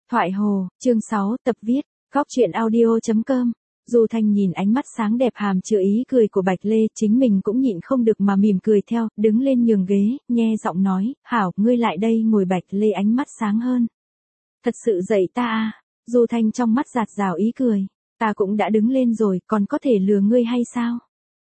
Thoại Hồ, chương 6, tập viết, góc truyện audio.com. Du Thanh nhìn ánh mắt sáng đẹp hàm chứa ý cười của Bạch Lê, chính mình cũng nhịn không được mà mỉm cười theo, đứng lên nhường ghế, nghe giọng nói, hảo, ngươi lại đây ngồi. Bạch Lê ánh mắt sáng hơn. Thật sự dạy ta à? Du Thanh trong mắt giạt rào ý cười, ta cũng đã đứng lên rồi, còn có thể lừa ngươi hay sao?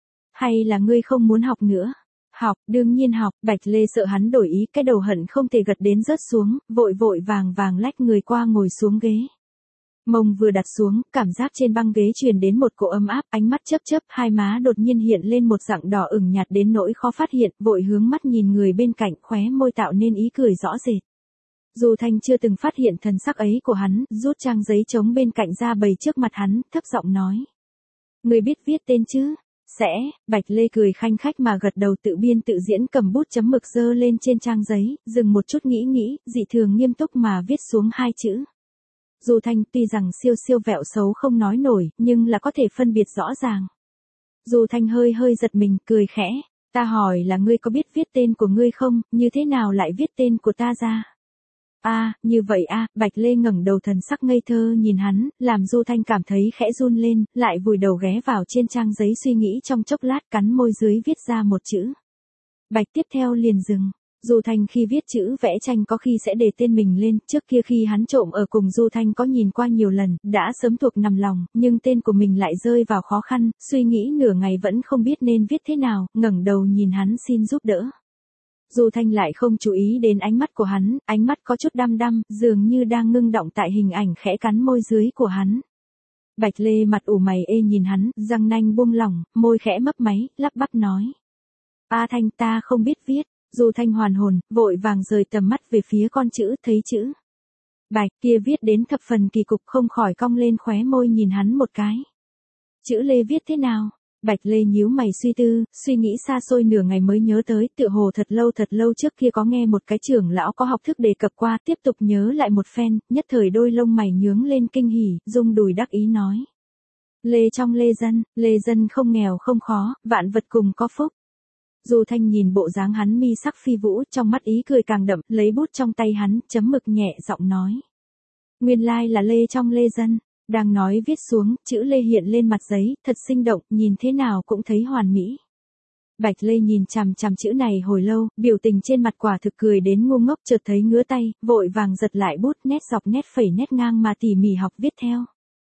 Hay là ngươi không muốn học nữa? Học, đương nhiên học. Bạch Lê sợ hắn đổi ý, cái đầu hận không thể gật đến rớt xuống, vội vội vàng vàng lách người qua ngồi xuống ghế. Mông vừa đặt xuống, cảm giác trên băng ghế truyền đến một cỗ ấm áp, ánh mắt chớp chớp, hai má đột nhiên hiện lên một dạng đỏ ửng nhạt đến nỗi khó phát hiện, vội hướng mắt nhìn người bên cạnh, khóe môi tạo nên ý cười rõ rệt. Du Thanh chưa từng phát hiện thần sắc ấy của hắn, rút trang giấy trống bên cạnh ra bày trước mặt hắn, thấp giọng nói: "Ngươi biết viết tên chứ?" "Sẽ." Bạch Lê cười khanh khách mà gật đầu, tự biên tự diễn cầm bút chấm mực dơ lên trên trang giấy, dừng một chút nghĩ, dị thường nghiêm túc mà viết xuống hai chữ. Du Thanh tuy rằng siêu siêu vẹo xấu không nói nổi, nhưng là có thể phân biệt rõ ràng. Du Thanh hơi giật mình, cười khẽ, "Ta hỏi là ngươi có biết viết tên của ngươi không, như thế nào lại viết tên của ta ra?" "À, như vậy à." Bạch Lê ngẩng đầu, thần sắc ngây thơ nhìn hắn, làm Du Thanh cảm thấy khẽ run lên, lại vùi đầu ghé vào trên trang giấy suy nghĩ trong chốc lát, cắn môi dưới viết ra một chữ Bạch, tiếp theo liền dừng. Du Thanh khi viết chữ vẽ tranh có khi sẽ để tên mình lên, trước kia khi hắn trộm ở cùng Du Thanh có nhìn qua nhiều lần, đã sớm thuộc nằm lòng, nhưng tên của mình lại rơi vào khó khăn, suy nghĩ nửa ngày vẫn không biết nên viết thế nào, ngẩng đầu nhìn hắn xin giúp đỡ. Du Thanh lại không chú ý đến ánh mắt của hắn, ánh mắt có chút đăm đăm, dường như đang ngưng động tại hình ảnh khẽ cắn môi dưới của hắn. Bạch Lê mặt ủ mày ê nhìn hắn, răng nanh buông lỏng, môi khẽ mấp máy, lắp bắp nói: "A Thanh, ta không biết viết." Du Thanh hoàn hồn, vội vàng rời tầm mắt về phía con chữ, thấy chữ Bạch kia viết đến thập phần kỳ cục, không khỏi cong lên khóe môi nhìn hắn một cái. "Chữ Lê viết thế nào?" Bạch Lê nhíu mày suy tư, suy nghĩ xa xôi nửa ngày mới nhớ tới, tựa hồ thật lâu trước kia có nghe một cái trưởng lão có học thức đề cập qua, tiếp tục nhớ lại một phen, nhất thời đôi lông mày nhướng lên kinh hỉ, rung đùi đắc ý nói: "Lê trong Lê dân không nghèo không khó, vạn vật cùng có phúc." Du Thanh nhìn bộ dáng hắn mi sắc phi vũ, trong mắt ý cười càng đậm, lấy bút trong tay hắn, chấm mực nhẹ giọng nói: "Nguyên lai là Lê trong Lê dân." Đang nói viết xuống, chữ Lê hiện lên mặt giấy, thật sinh động, nhìn thế nào cũng thấy hoàn mỹ. Bạch Lê nhìn chằm chằm chữ này hồi lâu, biểu tình trên mặt quả thực cười đến ngu ngốc, chợt thấy ngứa tay, vội vàng giật lại bút, nét dọc nét phẩy nét ngang mà tỉ mỉ học viết theo.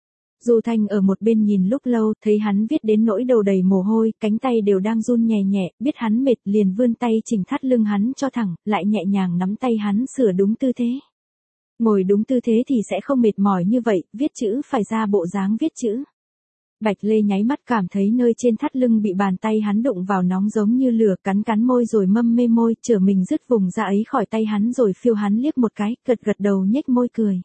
Du Thanh ở một bên nhìn lúc lâu, thấy hắn viết đến nỗi đầu đầy mồ hôi, cánh tay đều đang run nhẹ nhẹ, biết hắn mệt liền vươn tay chỉnh thắt lưng hắn cho thẳng, lại nhẹ nhàng nắm tay hắn sửa đúng tư thế. Ngồi đúng tư thế thì sẽ không mệt mỏi như vậy, viết chữ phải ra bộ dáng viết chữ. Bạch Lê nháy mắt cảm thấy nơi trên thắt lưng bị bàn tay hắn đụng vào nóng giống như lửa, cắn môi rồi mâm mê môi, trở mình dứt vùng da ấy khỏi tay hắn rồi phiêu hắn liếc một cái, gật đầu nhếch môi cười.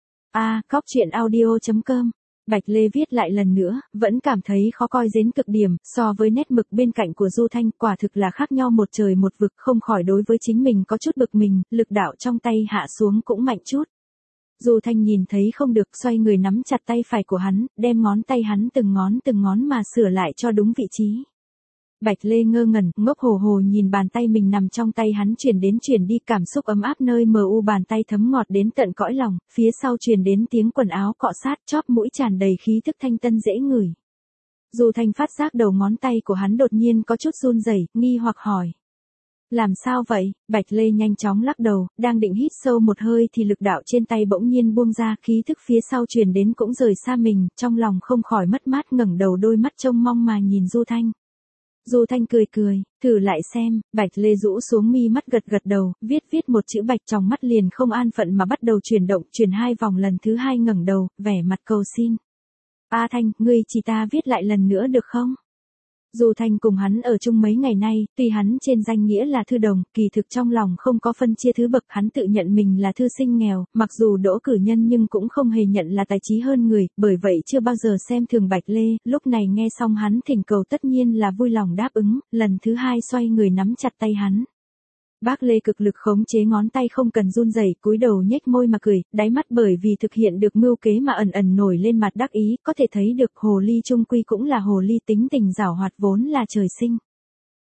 Góc truyện audio.com. Bạch Lê viết lại lần nữa, vẫn cảm thấy khó coi đến cực điểm, so với nét mực bên cạnh của Du Thanh, quả thực là khác nhau một trời một vực, không khỏi đối với chính mình có chút bực mình, lực đạo trong tay hạ xuống cũng mạnh chút. Du Thanh nhìn thấy không được, xoay người nắm chặt tay phải của hắn, đem ngón tay hắn từng ngón mà sửa lại cho đúng vị trí. Bạch Lê ngơ ngẩn, ngốc hồ hồ nhìn bàn tay mình nằm trong tay hắn chuyển đến chuyển đi, cảm xúc ấm áp nơi mờ u bàn tay thấm ngọt đến tận cõi lòng, phía sau truyền đến tiếng quần áo cọ sát, chóp mũi tràn đầy khí thức thanh tân dễ ngửi. Du Thanh phát giác đầu ngón tay của hắn đột nhiên có chút run rẩy, nghi hoặc hỏi: "Làm sao vậy?" Bạch Lê nhanh chóng lắc đầu, đang định hít sâu một hơi thì lực đạo trên tay bỗng nhiên buông ra, khí thức phía sau truyền đến cũng rời xa mình, trong lòng không khỏi mất mát, ngẩng đầu đôi mắt trông mong mà nhìn Du Thanh. Du Thanh cười, "Thử lại xem." Bạch Lê rũ xuống mi mắt gật đầu, viết một chữ Bạch, trong mắt liền không an phận mà bắt đầu chuyển động, chuyển hai vòng, lần thứ hai ngẩng đầu, vẻ mặt cầu xin: "A Thanh, ngươi chỉ ta viết lại lần nữa được không?" Du Thanh cùng hắn ở chung mấy ngày nay, tuy hắn trên danh nghĩa là thư đồng, kỳ thực trong lòng không có phân chia thứ bậc, hắn tự nhận mình là thư sinh nghèo, mặc dù đỗ cử nhân nhưng cũng không hề nhận là tài trí hơn người, bởi vậy chưa bao giờ xem thường Bạch Lê, lúc này nghe xong hắn thỉnh cầu tất nhiên là vui lòng đáp ứng, lần thứ hai xoay người nắm chặt tay hắn. Bác Lê cực lực khống chế ngón tay không cần run rẩy, cúi đầu nhếch môi mà cười, đáy mắt bởi vì thực hiện được mưu kế mà ẩn nổi lên mặt đắc ý, có thể thấy được hồ ly trung quy cũng là hồ ly, tính tình giảo hoạt vốn là trời sinh.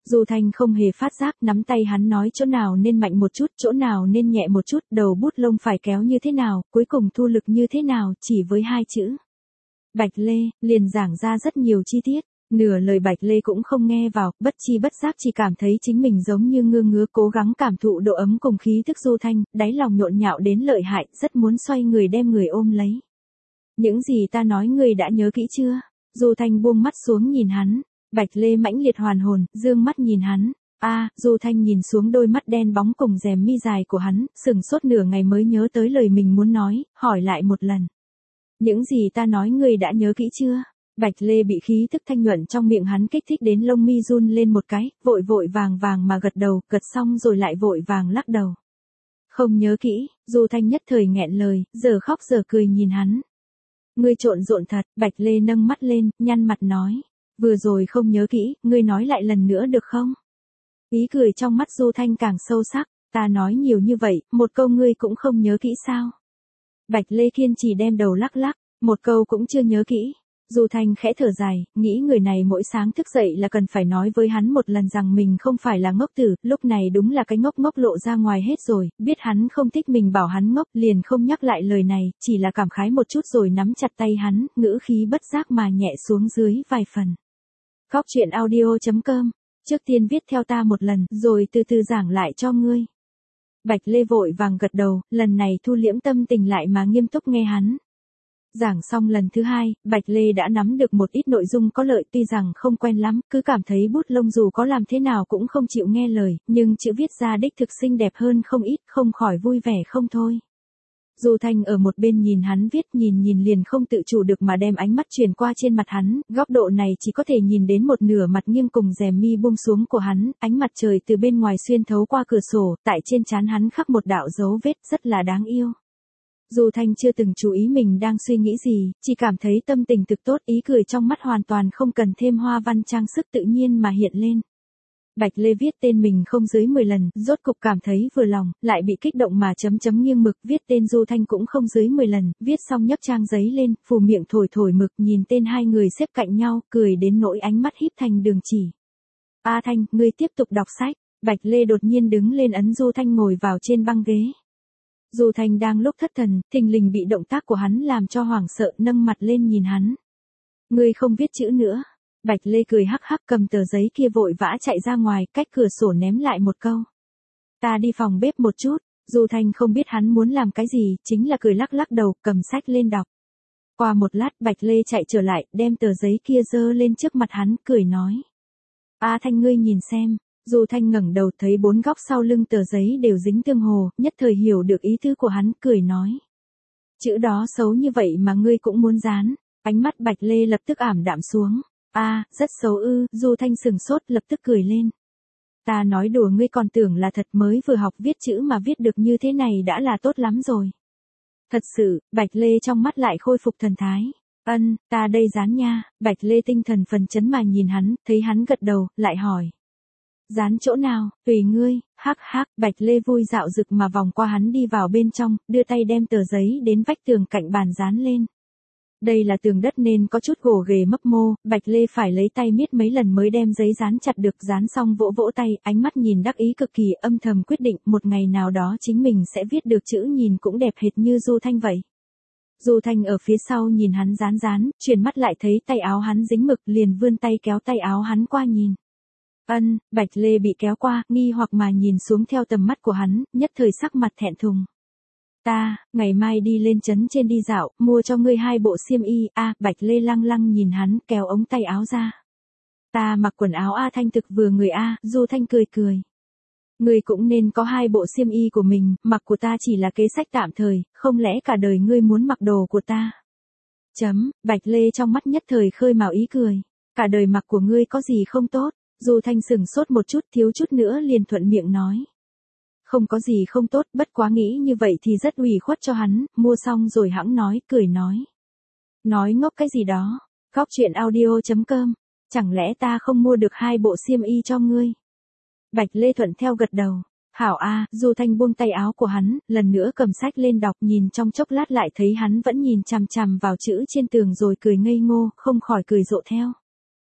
Du Thanh không hề phát giác, nắm tay hắn nói chỗ nào nên mạnh một chút, chỗ nào nên nhẹ một chút, đầu bút lông phải kéo như thế nào, cuối cùng thu lực như thế nào, chỉ với 2 chữ. Bạch Lê, liền giảng ra rất nhiều chi tiết. Nửa lời Bạch Lê cũng không nghe vào, bất chi bất giác chỉ cảm thấy chính mình giống như ngơ ngứa cố gắng cảm thụ độ ấm cùng khí thức Du Thanh, đáy lòng nhộn nhạo đến lợi hại, rất muốn xoay người đem người ôm lấy. Những gì ta nói ngươi đã nhớ kỹ chưa? Du Thanh buông mắt xuống nhìn hắn. Bạch Lê mãnh liệt hoàn hồn, dương mắt nhìn hắn. Du Thanh nhìn xuống đôi mắt đen bóng cùng rèm mi dài của hắn, sừng sốt nửa ngày mới nhớ tới lời mình muốn nói, hỏi lại một lần. Những gì ta nói ngươi đã nhớ kỹ chưa? Bạch Lê bị khí thức thanh nhuận trong miệng hắn kích thích đến lông mi run lên một cái, vội vội vàng vàng mà gật đầu, gật xong rồi lại vội vàng lắc đầu. Không nhớ kỹ, Du Thanh nhất thời nghẹn lời, giờ khóc giờ cười nhìn hắn. Ngươi trộn rộn thật, Bạch Lê nâng mắt lên, nhăn mặt nói. Vừa rồi không nhớ kỹ, ngươi nói lại lần nữa được không? Ý cười trong mắt Du Thanh càng sâu sắc, ta nói nhiều như vậy, một câu ngươi cũng không nhớ kỹ sao? Bạch Lê kiên trì đem đầu lắc lắc, một câu cũng chưa nhớ kỹ. Du Thanh khẽ thở dài, nghĩ người này mỗi sáng thức dậy là cần phải nói với hắn một lần rằng mình không phải là ngốc tử, lúc này đúng là cái ngốc ngốc lộ ra ngoài hết rồi, biết hắn không thích mình bảo hắn ngốc, liền không nhắc lại lời này, chỉ là cảm khái một chút rồi nắm chặt tay hắn, ngữ khí bất giác mà nhẹ xuống dưới vài phần. Góc truyện audio.com, trước tiên viết theo ta một lần, rồi từ từ giảng lại cho ngươi. Bạch Lê vội vàng gật đầu, lần này thu liễm tâm tình lại mà nghiêm túc nghe hắn. Giảng xong lần thứ 2, Bạch Lê đã nắm được một ít nội dung có lợi, tuy rằng không quen lắm, cứ cảm thấy bút lông dù có làm thế nào cũng không chịu nghe lời, nhưng chữ viết ra đích thực xinh đẹp hơn không ít, không khỏi vui vẻ không thôi. Du Thanh ở một bên nhìn hắn viết, nhìn liền không tự chủ được mà đem ánh mắt chuyển qua trên mặt hắn, góc độ này chỉ có thể nhìn đến một nửa mặt nghiêng cùng rèm mi buông xuống của hắn, ánh mặt trời từ bên ngoài xuyên thấu qua cửa sổ, tại trên trán hắn khắc một đạo dấu vết rất là đáng yêu. Du Thanh chưa từng chú ý mình đang suy nghĩ gì, chỉ cảm thấy tâm tình thực tốt, ý cười trong mắt hoàn toàn không cần thêm hoa văn trang sức tự nhiên mà hiện lên. Bạch Lê viết tên mình không dưới 10 lần, rốt cục cảm thấy vừa lòng, lại bị kích động mà chấm chấm nghiêng mực, viết tên Du Thanh cũng không dưới 10 lần, viết xong nhấc trang giấy lên, phù miệng thổi mực, nhìn tên hai người xếp cạnh nhau, cười đến nỗi ánh mắt híp thành đường chỉ. Thanh, ngươi tiếp tục đọc sách. Bạch Lê đột nhiên đứng lên ấn Du Thanh ngồi vào trên băng ghế. Du Thanh đang lúc thất thần, thình lình bị động tác của hắn làm cho hoảng sợ, nâng mặt lên nhìn hắn. Ngươi không viết chữ nữa. Bạch Lê cười hắc hắc cầm tờ giấy kia vội vã chạy ra ngoài, cách cửa sổ ném lại một câu. Ta đi phòng bếp một chút. Du Thanh không biết hắn muốn làm cái gì, chính là cười lắc lắc đầu, cầm sách lên đọc. Qua một lát Bạch Lê chạy trở lại, đem tờ giấy kia giơ lên trước mặt hắn, cười nói. Thanh ngươi nhìn xem. Du Thanh ngẩng đầu thấy 4 góc sau lưng tờ giấy đều dính tương hồ, nhất thời hiểu được ý tứ của hắn, cười nói. Chữ đó xấu như vậy mà ngươi cũng muốn dán. Ánh mắt Bạch Lê lập tức ảm đạm xuống. Rất xấu ư, Du Thanh sừng sốt lập tức cười lên. Ta nói đùa, ngươi còn tưởng là thật, mới vừa học viết chữ mà viết được như thế này đã là tốt lắm rồi. Thật sự, Bạch Lê trong mắt lại khôi phục thần thái. Ta đây dán nha. Bạch Lê tinh thần phấn chấn mà nhìn hắn, thấy hắn gật đầu, lại hỏi. Dán chỗ nào, tùy ngươi, hắc hắc, Bạch Lê vui dạo dực mà vòng qua hắn đi vào bên trong, đưa tay đem tờ giấy đến vách tường cạnh bàn dán lên. Đây là tường đất nên có chút gồ ghề mấp mô, Bạch Lê phải lấy tay miết mấy lần mới đem giấy dán chặt được, dán xong vỗ vỗ tay, ánh mắt nhìn đắc ý cực kỳ, âm thầm quyết định một ngày nào đó chính mình sẽ viết được chữ nhìn cũng đẹp hệt như Du Thanh vậy. Du Thanh ở phía sau nhìn hắn dán, chuyển mắt lại thấy tay áo hắn dính mực, liền vươn tay kéo tay áo hắn qua nhìn. Bạch Lê bị kéo qua, nghi hoặc mà nhìn xuống theo tầm mắt của hắn, nhất thời sắc mặt thẹn thùng. Ngày mai đi lên trấn trên đi dạo, mua cho ngươi 2 bộ xiêm y. Bạch Lê lăng lăng nhìn hắn, kéo ống tay áo ra. Ta mặc quần áo Thanh thực vừa người. Du Thanh cười. Ngươi cũng nên có 2 bộ xiêm y của mình, mặc của ta chỉ là kế sách tạm thời, không lẽ cả đời ngươi muốn mặc đồ của ta? Bạch Lê trong mắt nhất thời khơi mào ý cười. Cả đời mặc của ngươi có gì không tốt? Du Thanh sừng sốt một chút, thiếu chút nữa liền thuận miệng nói. Không có gì không tốt, bất quá nghĩ như vậy thì rất ủy khuất cho hắn, mua xong rồi hẵng nói, cười nói. Nói ngốc cái gì đó. Góc truyện audio.com, chẳng lẽ ta không mua được 2 bộ xiêm y cho ngươi? Bạch Lê thuận theo gật đầu. Hảo Du Thanh buông tay áo của hắn, lần nữa cầm sách lên đọc, nhìn trong chốc lát lại thấy hắn vẫn nhìn chằm chằm vào chữ trên tường rồi cười ngây ngô, không khỏi cười rộ theo.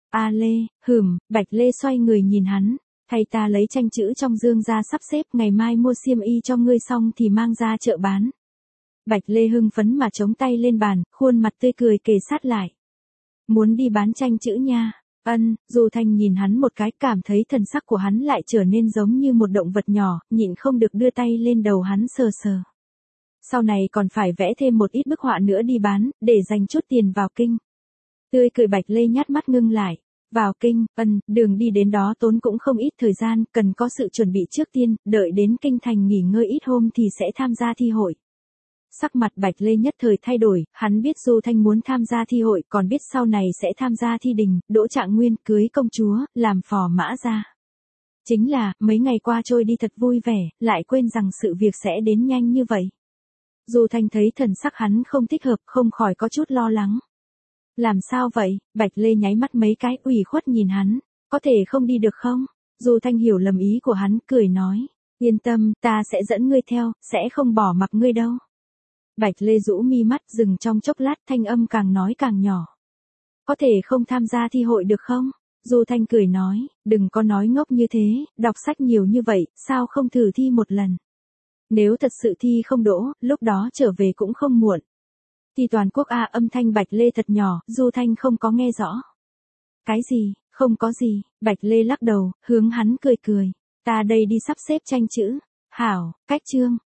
A Lê, Bạch Lê xoay người nhìn hắn, thay ta lấy tranh chữ trong dương ra sắp xếp, ngày mai mua xiêm y cho ngươi xong thì mang ra chợ bán. Bạch Lê hưng phấn mà chống tay lên bàn, khuôn mặt tươi cười kề sát lại. Muốn đi bán tranh chữ nha. Ân, Du Thanh nhìn hắn một cái, cảm thấy thần sắc của hắn lại trở nên giống như một động vật nhỏ, nhịn không được đưa tay lên đầu hắn sờ sờ. Sau này còn phải vẽ thêm một ít bức họa nữa đi bán, để dành chút tiền vào kinh. Tươi cười Bạch Lê nhát mắt ngưng lại. Vào kinh, đường đi đến đó tốn cũng không ít thời gian, cần có sự chuẩn bị trước tiên, đợi đến kinh thành nghỉ ngơi ít hôm thì sẽ tham gia thi hội. Sắc mặt Bạch Lê nhất thời thay đổi, hắn biết Du Thanh muốn tham gia thi hội, còn biết sau này sẽ tham gia thi đình, đỗ trạng nguyên, cưới công chúa, làm phò mã ra. Chính là, mấy ngày qua trôi đi thật vui vẻ, lại quên rằng sự việc sẽ đến nhanh như vậy. Du Thanh thấy thần sắc hắn không thích hợp, không khỏi có chút lo lắng. Làm sao vậy? Bạch Lê nháy mắt mấy cái, ủy khuất nhìn hắn, có thể không đi được không? Du Thanh hiểu lầm ý của hắn, cười nói, yên tâm, ta sẽ dẫn ngươi theo, sẽ không bỏ mặc ngươi đâu. Bạch Lê rũ mi mắt, dừng trong chốc lát, thanh âm càng nói càng nhỏ. Có thể không tham gia thi hội được không? Du Thanh cười nói, đừng có nói ngốc như thế, đọc sách nhiều như vậy, sao không thử thi một lần? Nếu thật sự thi không đỗ, lúc đó trở về cũng không muộn. Thi toàn quốc A, âm thanh Bạch Lê thật nhỏ, Du Thanh không có nghe rõ. Cái gì? Không có gì. Bạch Lê lắc đầu, hướng hắn cười cười. Ta đây đi sắp xếp tranh chữ. Hảo, cách chương.